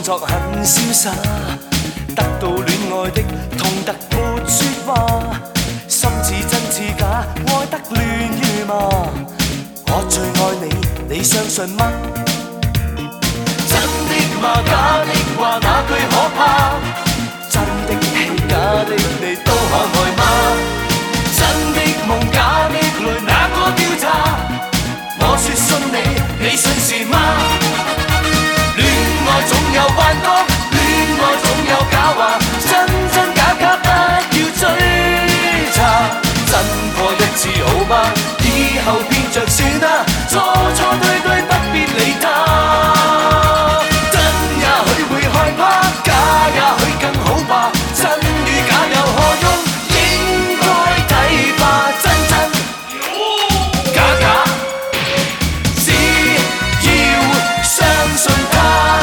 作很潇洒，得到戀愛的痛得沒說話，心似真似假，愛得亂如麻。我最愛你，你相信嗎？真的嗎？假的話那句可怕？真的戲假的你都可愛嗎？真的夢假的淚哪個調查？我說信你，你信是嗎？戀愛總有幻覺，戀愛總有假話，真真假假不要追查。真過一次好嗎？以後偏着算啦，錯錯對對不必理他。真也許會害怕，假也許更好吧。真與假有何用？應該睇吧。真真假假，只要相信他。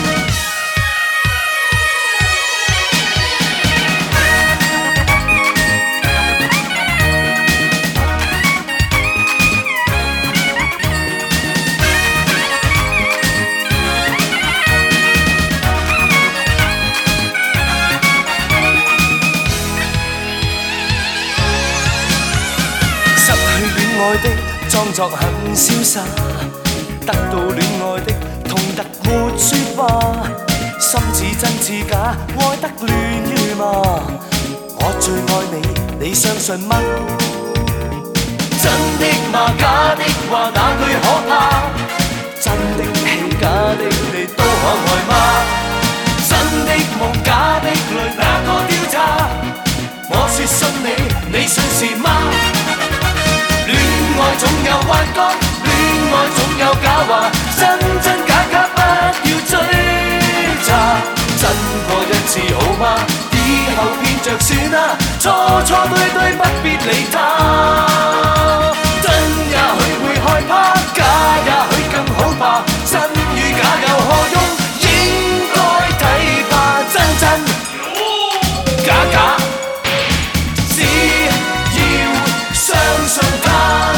愛的裝作很瀟灑，得到戀愛的痛得沒說話，心似真似假，愛得亂如麻。我最愛你，你相信嗎？真的嗎？假的話那句可怕？真的戲假的你都可愛嗎？真的夢假的淚哪個調查？我說信你，你信是嗎？戀愛總有幻覺，戀愛總有假話，真真假假不要追查。真過一次好嗎？以後偏着算啦，錯錯對對不必理他。真也許會害怕，假也許更好吧。真與假有何用？應該睇吧。真真假假，只要相信他。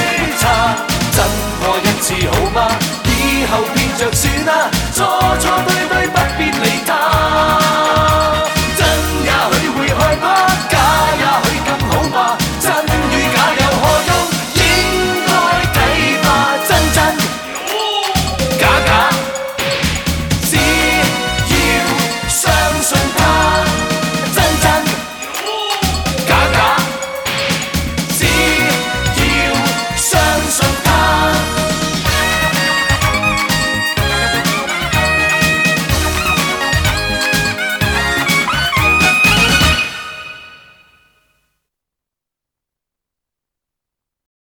好嗎？以後偏着算啦，錯錯。